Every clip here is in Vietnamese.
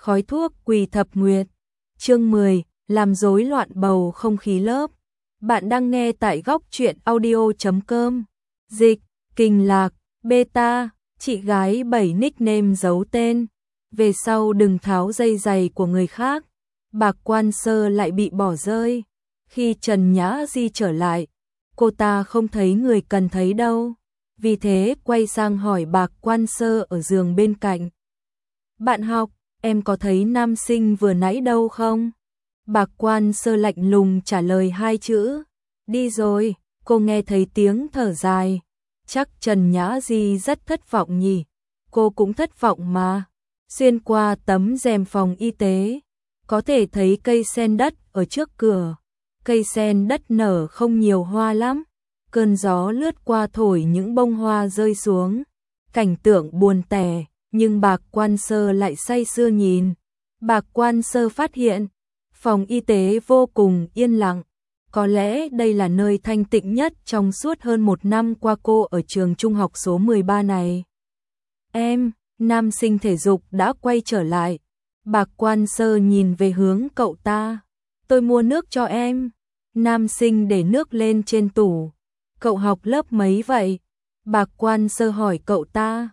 khói thuốc Quỳ Thập Nguyệt. Chương 10, làm rối loạn bầu không khí lớp. Bạn đang nghe tại góc truyện audio.com. Dịch, Kình Lạc, Beta, chị gái 7 nickname giấu tên. Về sau đừng tháo dây giày của người khác. Bạc Quan Sơ lại bị bỏ rơi. Khi Trần Nhã Di trở lại, cô ta không thấy người cần thấy đâu. Vì thế quay sang hỏi Bạc Quan Sơ ở giường bên cạnh. Bạn học, em có thấy nam sinh vừa nãy đâu không? Bạc Quan Sơ lạnh lùng trả lời 2 chữ. Đi rồi, cô nghe thấy tiếng thở dài. Chắc Trần Nhã Di rất thất vọng nhỉ? Cô cũng thất vọng mà. Xuyên qua tấm rèm phòng y tế, có thể thấy cây sen đất ở trước cửa. Cây sen đất nở không nhiều hoa lắm. Cơn gió lướt qua thổi những bông hoa rơi xuống. Cảnh tượng buồn tẻ, nhưng Bạc Quan Sơ lại say sưa nhìn. Bạc Quan Sơ phát hiện, phòng y tế vô cùng yên lặng. Có lẽ đây là nơi thanh tịnh nhất trong suốt hơn 1 năm qua cô ở trường trung học số 13 này. Em, nam sinh thể dục đã quay trở lại. Bạc Quan Sơ nhìn về hướng cậu ta. Tôi mua nước cho em. Nam sinh để nước lên trên tủ. Cậu học lớp mấy vậy? Bạc Quan Sơ hỏi cậu ta.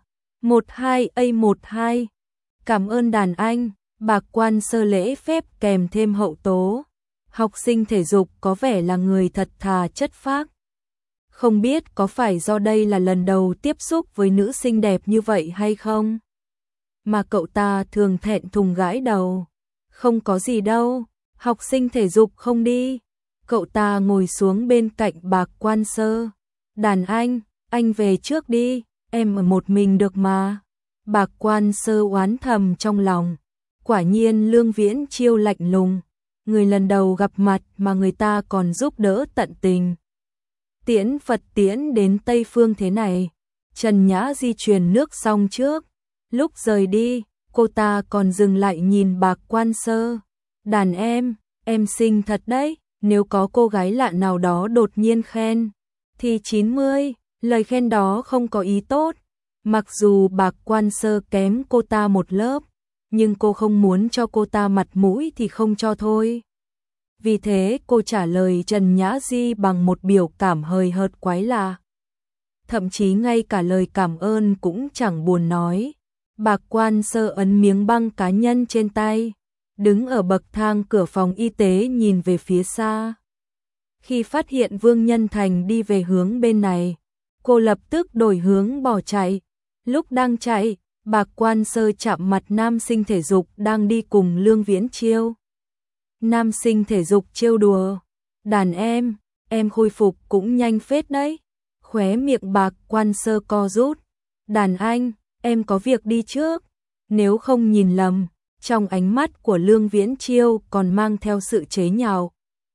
12A12. Cảm ơn đàn anh. Bạc Quan Sơ lễ phép kèm thêm hậu tố. Học sinh thể dục có vẻ là người thật thà chất phác. Không biết có phải do đây là lần đầu tiếp xúc với nữ sinh đẹp như vậy hay không? Mà cậu ta thường thẹn thùng gãi đầu. Không có gì đâu, học sinh thể dục không đi. Cậu ta ngồi xuống bên cạnh Bạc Quan Sơ. Đàn anh về trước đi, em ở một mình được mà. Bạc Quan Sơ oán thầm trong lòng. Quả nhiên Lương Viễn Chiêu lạnh lùng. Người lần đầu gặp mặt mà người ta còn giúp đỡ tận tình. Tiễn Phật tiễn đến Tây Phương thế này. Trần Nhã di truyền nước xong trước. Lúc rời đi, cô ta còn dừng lại nhìn Bạc Quan Sơ. Đàn em xinh thật đấy. Nếu có cô gái lạ nào đó đột nhiên khen, thì 90, lời khen đó không có ý tốt. Mặc dù Bạc Quan Sơ kém cô ta một lớp, nhưng cô không muốn cho cô ta mặt mũi thì không cho thôi. Vì thế cô trả lời Trần Nhã Di bằng một biểu cảm hời hợt quái lạ. Thậm chí ngay cả lời cảm ơn cũng chẳng buồn nói. Bạc Quan Sơ ấn miếng băng cá nhân trên tay, đứng ở bậc thang cửa phòng y tế nhìn về phía xa. Khi phát hiện Vương Nhân Thành đi về hướng bên này, cô lập tức đổi hướng bỏ chạy. Lúc đang chạy, Bạc Quan Sơ chạm mặt nam sinh thể dục đang đi cùng Lương Viễn Chiêu. Nam sinh thể dục trêu đùa. Đàn em khôi phục cũng nhanh phết đấy. Khóe miệng Bạc Quan Sơ co rút. Đàn anh, em có việc đi trước. Nếu không nhìn lầm, trong ánh mắt của Lương Viễn Chiêu còn mang theo sự chế nhạo.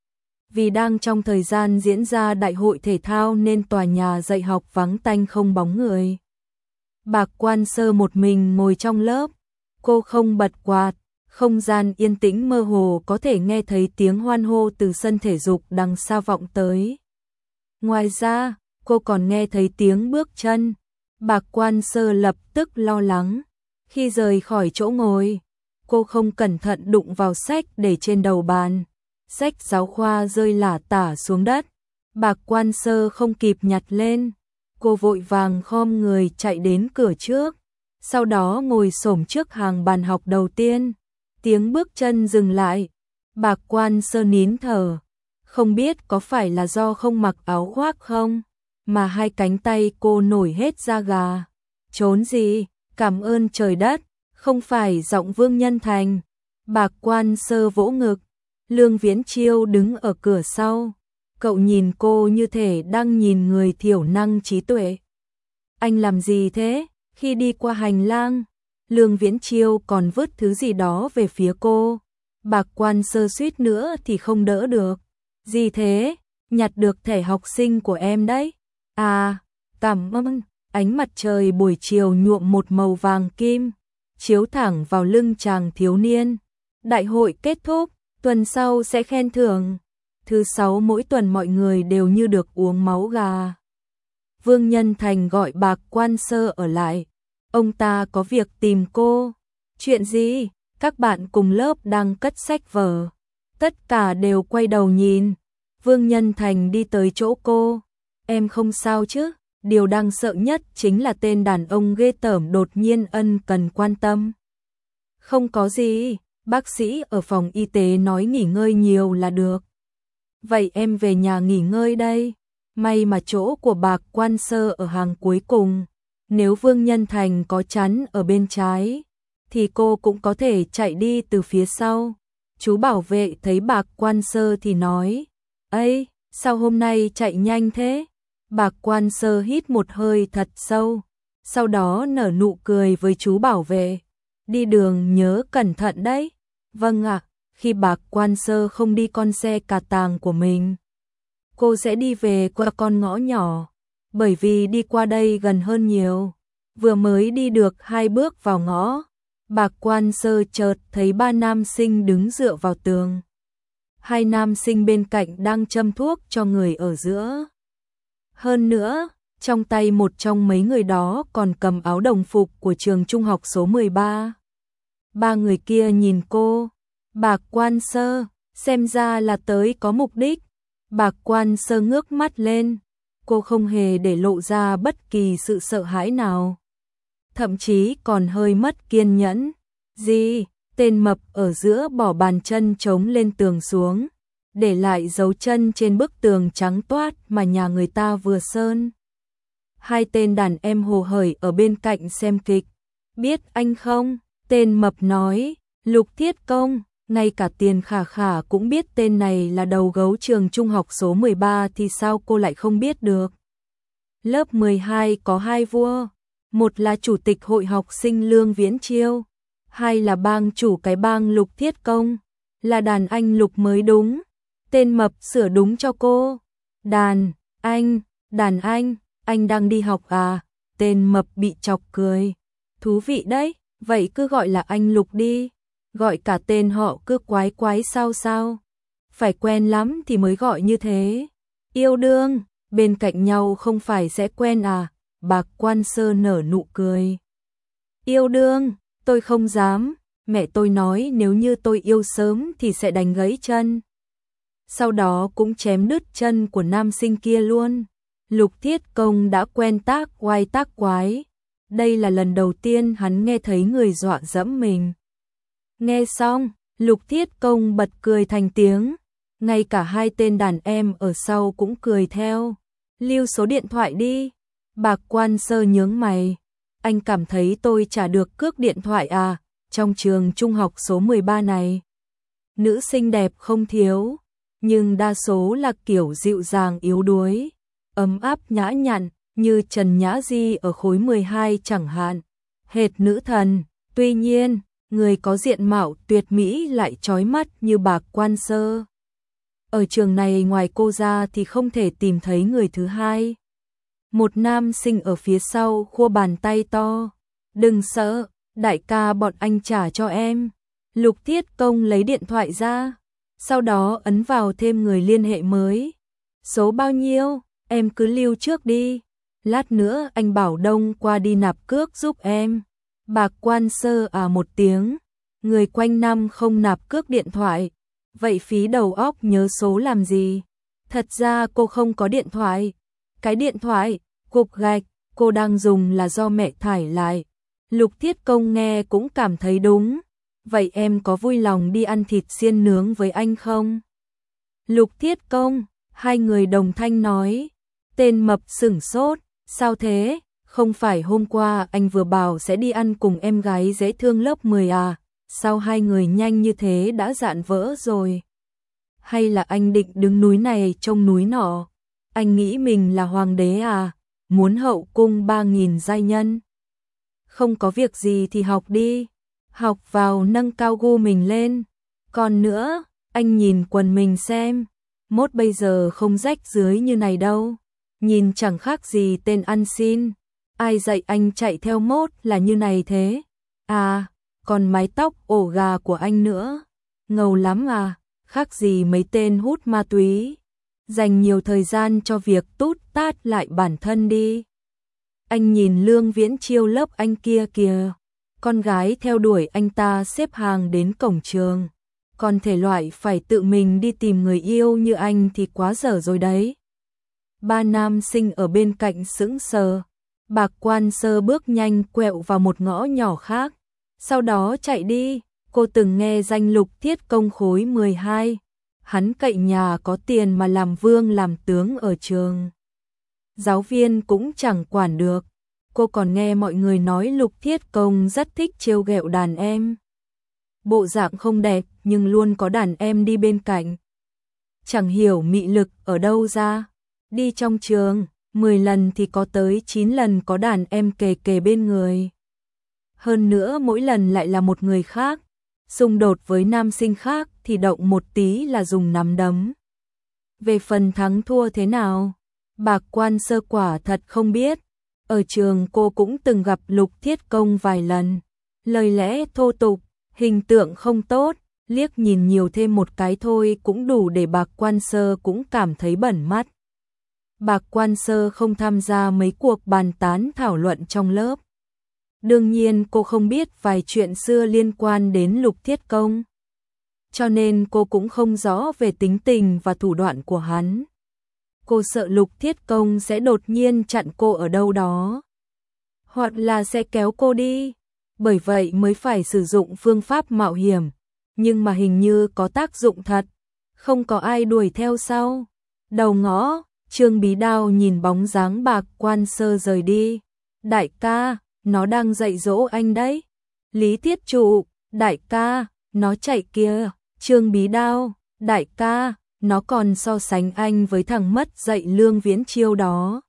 Vì đang trong thời gian diễn ra đại hội thể thao nên tòa nhà dạy học vắng tanh không bóng người. Bạc Quan Sơ một mình ngồi trong lớp, cô không bật quạt, không gian yên tĩnh mơ hồ có thể nghe thấy tiếng hoan hô từ sân thể dục đằng xa vọng tới. Ngoài ra, cô còn nghe thấy tiếng bước chân. Bạc Quan Sơ lập tức lo lắng. Khi rời khỏi chỗ ngồi, cô không cẩn thận đụng vào sách để trên đầu bàn. Sách giáo khoa rơi lả tả xuống đất. Bạc Quan Sơ không kịp nhặt lên. Cô vội vàng khom người chạy đến cửa trước. Sau đó ngồi xổm trước hàng bàn học đầu tiên. Tiếng bước chân dừng lại. Bạc Quan Sơ nín thở. Không biết có phải là do không mặc áo khoác không, mà 2 cánh tay cô nổi hết da gà. Trốn gì? Cảm ơn trời đất. Không phải giọng Vương Nhân Thành. Bạc Quan Sơ vỗ ngực. Lương Viễn Chiêu đứng ở cửa sau. Cậu nhìn cô như thể đang nhìn người thiểu năng trí tuệ. Anh làm gì thế? Khi đi qua hành lang, Lương Viễn Chiêu còn vứt thứ gì đó về phía cô. Bạc Quan Sơ suýt nữa thì không đỡ được. Gì thế? Nhặt được thẻ học sinh của em đấy. À, cảm ơn. Ánh mặt trời buổi chiều nhuộm một màu vàng kim, chiếu thẳng vào lưng chàng thiếu niên. Đại hội kết thúc, tuần sau sẽ khen thưởng. Thứ 6 mỗi tuần mọi người đều như được uống máu gà. Vương Nhân Thành gọi Bạc Quan Sơ ở lại. Ông ta có việc tìm cô. Chuyện gì? Các bạn cùng lớp đang cất sách vở. Tất cả đều quay đầu nhìn. Vương Nhân Thành đi tới chỗ cô. Em không sao chứ? Điều đang sợ nhất chính là tên đàn ông ghê tởm đột nhiên ân cần quan tâm. Không có gì, bác sĩ ở phòng y tế nói nghỉ ngơi nhiều là được. Vậy em về nhà nghỉ ngơi đây. May mà chỗ của Bạc Quan Sơ ở hàng cuối cùng. Nếu Vương Nhân Thành có chắn ở bên trái, thì cô cũng có thể chạy đi từ phía sau. Chú bảo vệ thấy Bạc Quan Sơ thì nói, "Ây, sao hôm nay chạy nhanh thế?" Bạc Quan Sơ hít một hơi thật sâu, sau đó nở nụ cười với chú bảo vệ. "Đi đường nhớ cẩn thận đấy." "Vâng ạ." Khi Bạc Quan Sơ không đi con xe cà tàng của mình, cô sẽ đi về qua con ngõ nhỏ, bởi vì đi qua đây gần hơn nhiều. Vừa mới đi được 2 bước vào ngõ, Bạc Quan Sơ chợt thấy 3 nam sinh đứng dựa vào tường. 2 nam sinh bên cạnh đang châm thuốc cho người ở giữa. Hơn nữa, trong tay một trong mấy người đó còn cầm áo đồng phục của trường trung học số 13. 3 người kia nhìn cô. Bạc Quan Sơ, xem ra là tới có mục đích. Bạc Quan Sơ ngước mắt lên. Cô không hề để lộ ra bất kỳ sự sợ hãi nào. Thậm chí còn hơi mất kiên nhẫn. "Gì?" Tên mập ở giữa bỏ bàn chân trống lên tường xuống, để lại dấu chân trên bức tường trắng toát mà nhà người ta vừa sơn. 2 tên đàn em hồ hởi ở bên cạnh xem kịch. "Biết anh không?" Tên mập nói. "Lục Thiết Công." Ngay cả Tiền Khả Khả cũng biết tên này là đầu gấu trường trung học số 13 thì sao cô lại không biết được. Lớp 12 có 2 vua, một là chủ tịch hội học sinh Lương Viễn Chiêu, 2 là bang chủ cái bang Lục Thiết Công, là đàn anh Lục mới đúng. Tên mập sửa đúng cho cô. Đàn anh đang đi học à?" Tên mập bị chọc cười. "Thú vị đấy, vậy cứ gọi là anh Lục đi. Gọi cả tên họ cứ quái quái sao. Phải quen lắm thì mới gọi như thế. Yêu đương, bên cạnh nhau không phải sẽ quen à?" Bạc Quan Sơ nở nụ cười. "Yêu đương, tôi không dám. Mẹ tôi nói nếu như tôi yêu sớm thì sẽ đánh gãy chân. Sau đó cũng chém đứt chân của nam sinh kia luôn." Lục Thiết Công đã quen tác oai tác quái. Đây là lần đầu tiên hắn nghe thấy người dọa dẫm mình. Nghe xong, Lục Thiết Công bật cười thành tiếng. Ngay cả 2 tên đàn em ở sau cũng cười theo. "Lưu số điện thoại đi." Bạc Quan Sơ nhướng mày. "Anh cảm thấy tôi trả được cước điện thoại à? Trong trường trung học số 13 này, nữ xinh đẹp không thiếu, nhưng đa số là kiểu dịu dàng yếu đuối, ấm áp nhã nhặn, như Trần Nhã Di ở khối 12 chẳng hạn. Hệt nữ thần. Tuy nhiên, người có diện mạo tuyệt mỹ lại chói mắt như Bạc Quan Sơ, ở trường này ngoài cô ra thì không thể tìm thấy người thứ hai." Một nam sinh ở phía sau khua bàn tay to. "Đừng sợ, đại ca bọn anh trả cho em." Lục Thiết Công lấy điện thoại ra, sau đó ấn vào thêm người liên hệ mới. "Số bao nhiêu? Em cứ lưu trước đi. Lát nữa anh bảo Đông qua đi nạp cước giúp em." Bạc Quan Sơ à một tiếng. Người quanh năm không nạp cước điện thoại, vậy phí đầu óc nhớ số làm gì? Thật ra cô không có điện thoại. Cái điện thoại, cục gạch, cô đang dùng là do mẹ thải lại. Lục Thiết Công nghe cũng cảm thấy đúng. "Vậy em có vui lòng đi ăn thịt xiên nướng với anh không?" "Lục Thiết Công." 2 người đồng thanh nói. Tên mập sửng sốt. "Sao thế? Không phải hôm qua anh vừa bảo sẽ đi ăn cùng em gái dễ thương lớp 10 à? Sao 2 người nhanh như thế đã dạn vỡ rồi? Hay là anh định đứng núi này trông núi nọ? Anh nghĩ mình là hoàng đế à? Muốn hậu cung 3.000 giai nhân? Không có việc gì thì học đi. Học vào nâng cao gu mình lên. Còn nữa, anh nhìn quần mình xem. Mốt bây giờ không rách dưới như này đâu. Nhìn chẳng khác gì tên ăn xin. Ai dạy anh chạy theo mốt là như này thế? À, còn mái tóc ổ gà của anh nữa. Ngầu lắm à, khác gì mấy tên hút ma túy. Dành nhiều thời gian cho việc tút tát lại bản thân đi." Anh nhìn Lương Viễn Chiêu lớp anh kia kìa. con gái theo đuổi anh ta xếp hàng đến cổng trường. Còn thể loại phải tự mình đi tìm người yêu như anh thì quá dở rồi đấy. Ba nam sinh ở bên cạnh sững sờ. Bạc Quan Sơ bước nhanh quẹo vào một ngõ nhỏ khác, sau đó chạy đi. Cô từng nghe danh Lục Thiết Công khối 12. Hắn cậy nhà có tiền mà làm vương làm tướng ở trường. Giáo viên cũng chẳng quản được. Cô còn nghe mọi người nói Lục Thiết Công rất thích trêu ghẹo đàn em. Bộ dạng không đẹp nhưng luôn có đàn em đi bên cạnh. Chẳng hiểu mị lực ở đâu ra. Đi trong trường, 10 lần thì có tới 9 lần có đàn em kề kề bên người. Hơn nữa mỗi lần lại là một người khác. Xung đột với nam sinh khác thì động một tí là dùng nắm đấm. Về phần thắng thua thế nào, Bạc Quan Sơ quả thật không biết. Ở trường cô cũng từng gặp Lục Thiết Công vài lần. Lời lẽ thô tục, hình tượng không tốt, liếc nhìn nhiều thêm một cái thôi cũng đủ để Bạc Quan Sơ cũng cảm thấy bẩn mắt. Bạc Quan Sơ không tham gia mấy cuộc bàn tán thảo luận trong lớp. Đương nhiên cô không biết vài chuyện xưa liên quan đến Lục Thiết Công. Cho nên cô cũng không rõ về tính tình và thủ đoạn của hắn. Cô sợ Lục Thiết Công sẽ đột nhiên chặn cô ở đâu đó. Hoặc là sẽ kéo cô đi. Bởi vậy mới phải sử dụng phương pháp mạo hiểm. Nhưng mà hình như có tác dụng thật. Không có ai đuổi theo sau. Đầu ngõ, Trương Bí Đao nhìn bóng dáng Bạc Quan Sơ rời đi. Đại ca, nó đang dạy dỗ anh đấy. Lý Thiết Trụ, đại ca, nó chạy kìa. Trương Bí Đao, đại ca, nó còn so sánh anh với thằng mất dạy Lương Viễn Chiêu đó.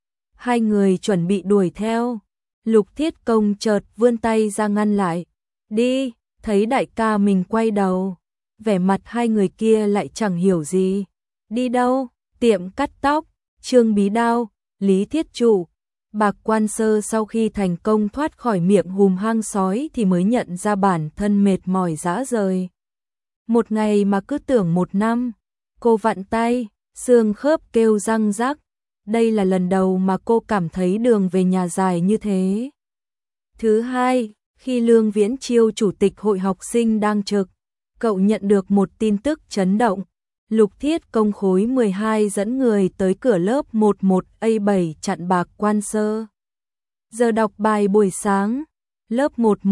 Hai người chuẩn bị đuổi theo. Lục Thiết Công chợt vươn tay ra ngăn lại. Đi, thấy đại ca mình quay đầu. Vẻ mặt hai người kia lại chẳng hiểu gì. Đi đâu? Tiệm cắt tóc. Trương Bí Đao, Lý Thiết Trụ. Bạc Quan Sơ sau khi thành công thoát khỏi miệng hùm hang sói thì mới nhận ra bản thân mệt mỏi rã rời. Một ngày mà cứ tưởng một năm. Cô vặn tay, xương khớp kêu răng rắc. Đây là lần đầu mà cô cảm thấy đường về nhà dài như thế. Thứ hai, khi Lương Viễn Chiêu chủ tịch hội học sinh đang trực, cậu nhận được một tin tức chấn động. Lục Thiết Công khối 12 dẫn người tới cửa lớp 11A7 chặn Bạc Quan Sơ. Giờ đọc bài buổi sáng, lớp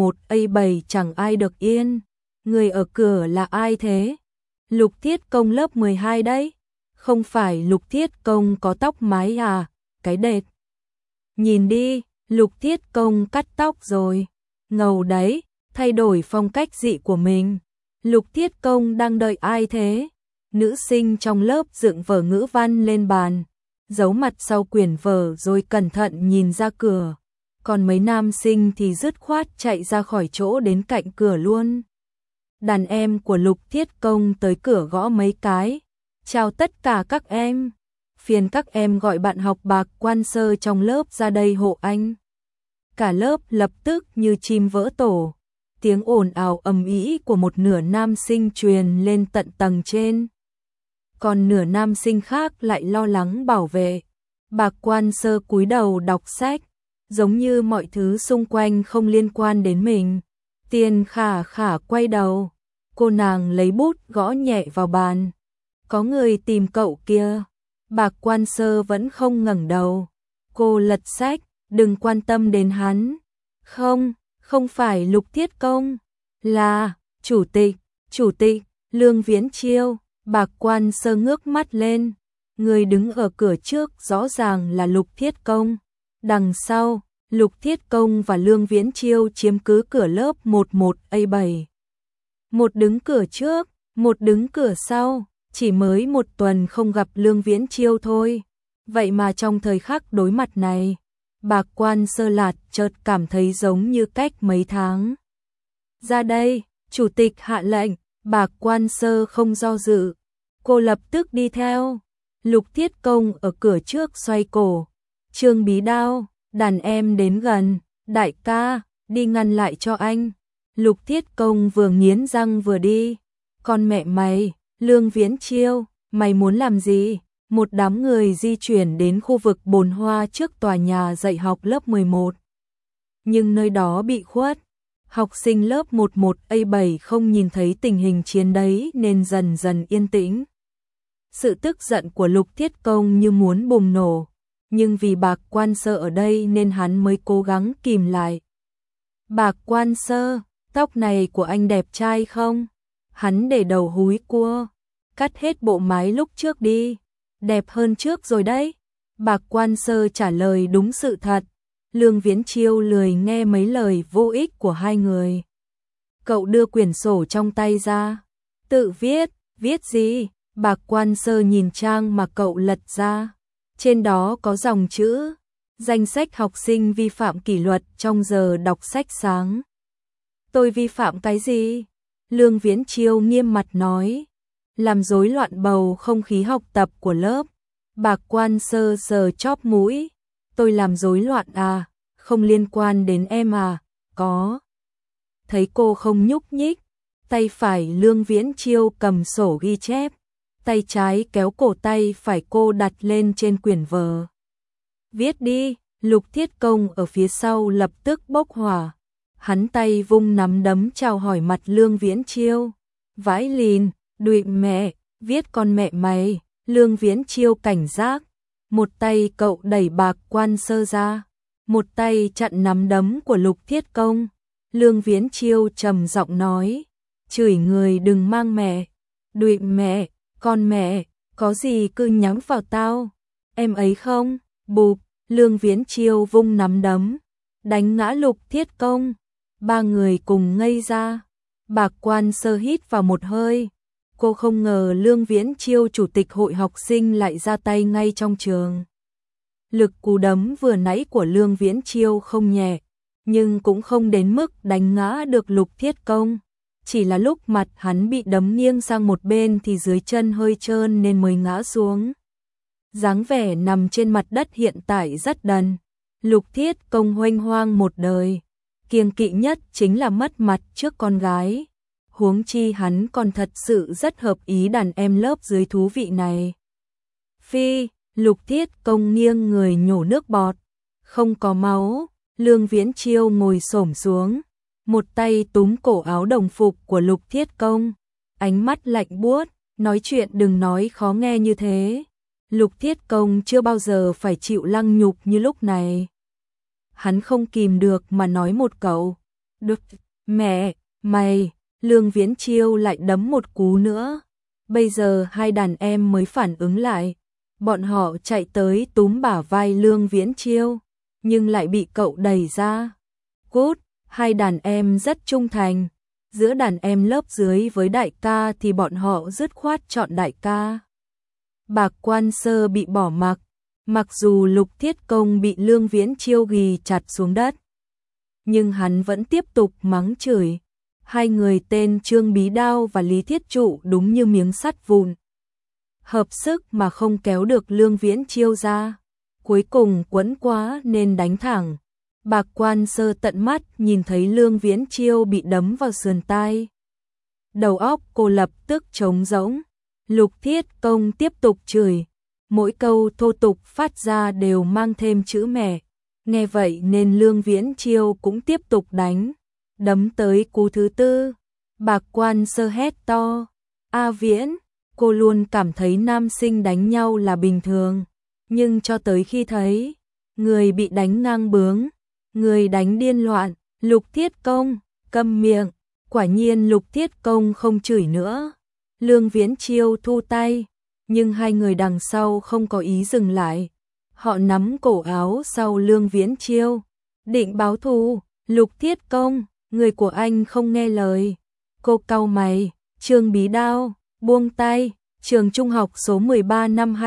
11A7 chẳng ai được yên. Người ở cửa là ai thế? Lục Thiết Công lớp 12 đấy. Không phải Lục Thiết Công có tóc mái à? Cái đệt. Nhìn đi, Lục Thiết Công cắt tóc rồi. Ngầu đấy, thay đổi phong cách dị của mình. Lục Thiết Công đang đợi ai thế? Nữ sinh trong lớp dựng vở ngữ văn lên bàn, giấu mặt sau quyển vở rồi cẩn thận nhìn ra cửa. Còn mấy nam sinh thì dứt khoát chạy ra khỏi chỗ đến cạnh cửa luôn. Đàn em của Lục Thiết Công tới cửa gõ mấy cái. Chào tất cả các em. Phiền các em gọi bạn học Bạc Quan Sơ trong lớp ra đây hộ anh. Cả lớp lập tức như chim vỡ tổ. Tiếng ồn ào ầm ĩ của một nửa nam sinh truyền lên tận tầng trên. Còn nửa nam sinh khác lại lo lắng bảo vệ. Bạc Quan Sơ cúi đầu đọc sách, giống như mọi thứ xung quanh không liên quan đến mình. Tiền Khả Khả quay đầu, cô nàng lấy bút gõ nhẹ vào bàn. Có người tìm cậu kia. Bạc Quan Sơ vẫn không ngẩng đầu. Cô lật sách, đừng quan tâm đến hắn. Không phải Lục Thiết Công, là chủ tịch Lương Viễn Chiêu. Bạc Quan Sơ ngước mắt lên, người đứng ở cửa trước rõ ràng là Lục Thiết Công. Đằng sau, Lục Thiết Công và Lương Viễn Chiêu chiếm cứ cửa lớp 11A7. Một đứng cửa trước, một đứng cửa sau, chỉ mới một tuần không gặp Lương Viễn Chiêu thôi. Vậy mà trong thời khắc đối mặt này, Bạc Quan Sơ lạt chợt cảm thấy giống như cách mấy tháng. Ra đây, chủ tịch hạ lệnh. Bạc Quan Sơ không do dự, cô lập tức đi theo. Lục Thiết Công ở cửa trước xoay cổ. Trương Bí Đao, đàn em đến gần, đại ca, đi ngăn lại cho anh. Lục Thiết Công vừa nghiến răng vừa đi. Con mẹ mày, Lương Viễn Chiêu, mày muốn làm gì? Một đám người di chuyển đến khu vực bồn hoa trước tòa nhà dạy học lớp 11. Nhưng nơi đó bị khuất. Học sinh lớp 11A7 không nhìn thấy tình hình chiến đấy nên dần dần yên tĩnh. Sự tức giận của Lục Thiết Công như muốn bùng nổ, nhưng vì Bạc Quan Sơ ở đây nên hắn mới cố gắng kìm lại. Bạc Quan Sơ, tóc này của anh đẹp trai không? Hắn để đầu húi cua, cắt hết bộ mái lúc trước đi, đẹp hơn trước rồi đấy. Bạc Quan Sơ trả lời đúng sự thật. Lương Viễn Chiêu lười nghe mấy lời vô ích của hai người. Cậu đưa quyển sổ trong tay ra. Tự viết, viết gì? Bạc Quan Sơ nhìn trang mà cậu lật ra. Trên đó có dòng chữ, danh sách học sinh vi phạm kỷ luật trong giờ đọc sách sáng. Tôi vi phạm cái gì? Lương Viễn Chiêu nghiêm mặt nói. Làm rối loạn bầu không khí học tập của lớp. Bạc Quan Sơ sờ chóp mũi. Tôi làm rối loạn à? Không liên quan đến em à? Có. Thấy cô không nhúc nhích, tay phải Lương Viễn Chiêu cầm sổ ghi chép, tay trái kéo cổ tay phải cô đặt lên trên quyển vở. Viết đi. Lục Thiết Công ở phía sau lập tức bốc hỏa. Hắn tay vung nắm đấm chào hỏi mặt Lương Viễn Chiêu. Vãi lìn, đụy mẹ, viết con mẹ mày. Lương Viễn Chiêu cảnh giác. Một tay cậu đẩy Bạc Quan Sơ ra, một tay chặn nắm đấm của Lục Thiết Công. Lương Viễn Chiêu trầm giọng nói, chửi người đừng mang mẹ, đụy mẹ, con mẹ, có gì cứ nhắm vào tao, em ấy không? Bụp, Lương Viễn Chiêu vung nắm đấm, đánh ngã Lục Thiết Công. Ba người cùng ngây ra. Bạc Quan Sơ hít vào một hơi. Cô không ngờ Lương Viễn Chiêu chủ tịch hội học sinh lại ra tay ngay trong trường. Lực cú đấm vừa nãy của Lương Viễn Chiêu không nhẹ, nhưng cũng không đến mức đánh ngã được Lục Thiết Công. Chỉ là lúc mặt hắn bị đấm nghiêng sang một bên thì dưới chân hơi trơn nên mới ngã xuống. Dáng vẻ nằm trên mặt đất hiện tại rất đần. Lục Thiết Công huênh hoang một đời, kiêng kỵ nhất chính là mất mặt trước con gái. Huống chi hắn còn thật sự rất hợp ý đàn em lớp dưới thú vị này. Phi, Lục Thiết Công nghiêng người nhổ nước bọt. Không có máu. Lương Viễn Chiêu ngồi xổm xuống, một tay túm cổ áo đồng phục của Lục Thiết Công, ánh mắt lạnh buốt, nói chuyện đừng nói khó nghe như thế. Lục Thiết Công chưa bao giờ phải chịu lăng nhục như lúc này. Hắn không kìm được mà nói một câu, "Được, mẹ, mày." Lương Viễn Chiêu lại đấm một cú nữa. Bây giờ hai đàn em mới phản ứng lại. Bọn họ chạy tới túm bả vai Lương Viễn Chiêu, nhưng lại bị cậu đẩy ra. Cút, hai đàn em rất trung thành. Giữa đàn em lớp dưới với đại ca thì bọn họ dứt khoát chọn đại ca. Bạc Quan Sơ bị bỏ mặc, mặc dù Lục Thiết Công bị Lương Viễn Chiêu ghì chặt xuống đất, nhưng hắn vẫn tiếp tục mắng chửi. Hai người tên Trương Bí Đao và Lý Thiết Trụ đúng như miếng sắt vụn, hợp sức mà không kéo được Lương Viễn Chiêu ra. Cuối cùng quẫn quá nên đánh thẳng. Bạc Quan Sơ tận mắt nhìn thấy Lương Viễn Chiêu bị đấm vào sườn tai. Đầu óc cô lập tức trống rỗng. Lục Thiết Công tiếp tục chửi, mỗi câu thô tục phát ra đều mang thêm chữ mẹ. Nghe vậy nên Lương Viễn Chiêu cũng tiếp tục đánh. Đấm tới cú thứ tư, Bạc Quan Sơ hét to, "A Viễn!" Cô luôn cảm thấy nam sinh đánh nhau là bình thường, nhưng cho tới khi thấy người bị đánh ngang bướng, người đánh điên loạn, Lục Thiết Công, câm miệng. Quả nhiên Lục Thiết Công không chửi nữa. Lương Viễn Chiêu thu tay, nhưng hai người đằng sau không có ý dừng lại. Họ nắm cổ áo sau Lương Viễn Chiêu, định báo thù. Lục Thiết Công, người của anh không nghe lời. Cô cau mày, Trương Bí Đao, buông tay. Trường trung học số 13 năm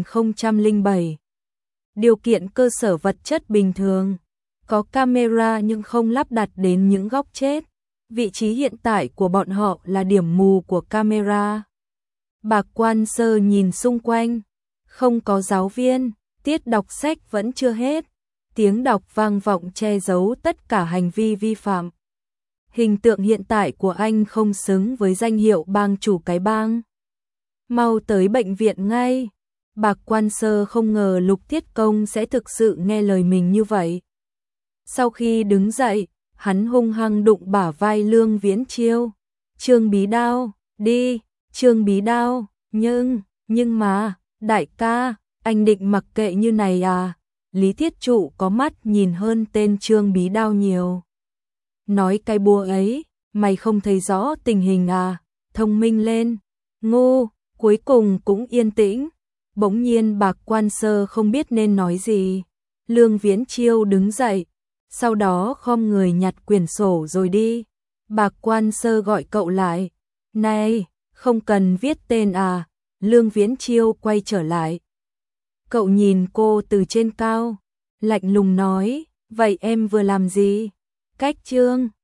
2007. Điều kiện cơ sở vật chất bình thường. Có camera nhưng không lắp đặt đến những góc chết. Vị trí hiện tại của bọn họ là điểm mù của camera. Bạc Quan Sơ nhìn xung quanh. Không có giáo viên, tiết đọc sách vẫn chưa hết. Tiếng đọc vang vọng che giấu tất cả hành vi vi phạm. Hình tượng hiện tại của anh không xứng với danh hiệu bang chủ cái bang. Mau tới bệnh viện ngay. Bạc Quan Sơ không ngờ Lục Thiết Công sẽ thực sự nghe lời mình như vậy. Sau khi đứng dậy, hắn hung hăng đụng bả vai Lương Viễn Chiêu. Trương Bí Đao, đi, Trương Bí Đao, nhưng mà, đại ca, anh định mặc kệ như này à? Lý Thiết Trụ có mắt nhìn hơn tên Trương Bí Đao nhiều. Nói cái búa ấy, mày không thấy rõ tình hình à? Thông minh lên. Ngô, cuối cùng cũng yên tĩnh. Bỗng nhiên Bạc Quan Sơ không biết nên nói gì. Lương Viễn Chiêu đứng dậy, sau đó khom người nhặt quyển sổ rồi đi. Bạc Quan Sơ gọi cậu lại. Này, không cần viết tên à? Lương Viễn Chiêu quay trở lại. Cậu nhìn cô từ trên cao, lạnh lùng nói, vậy em vừa làm gì? Cách chương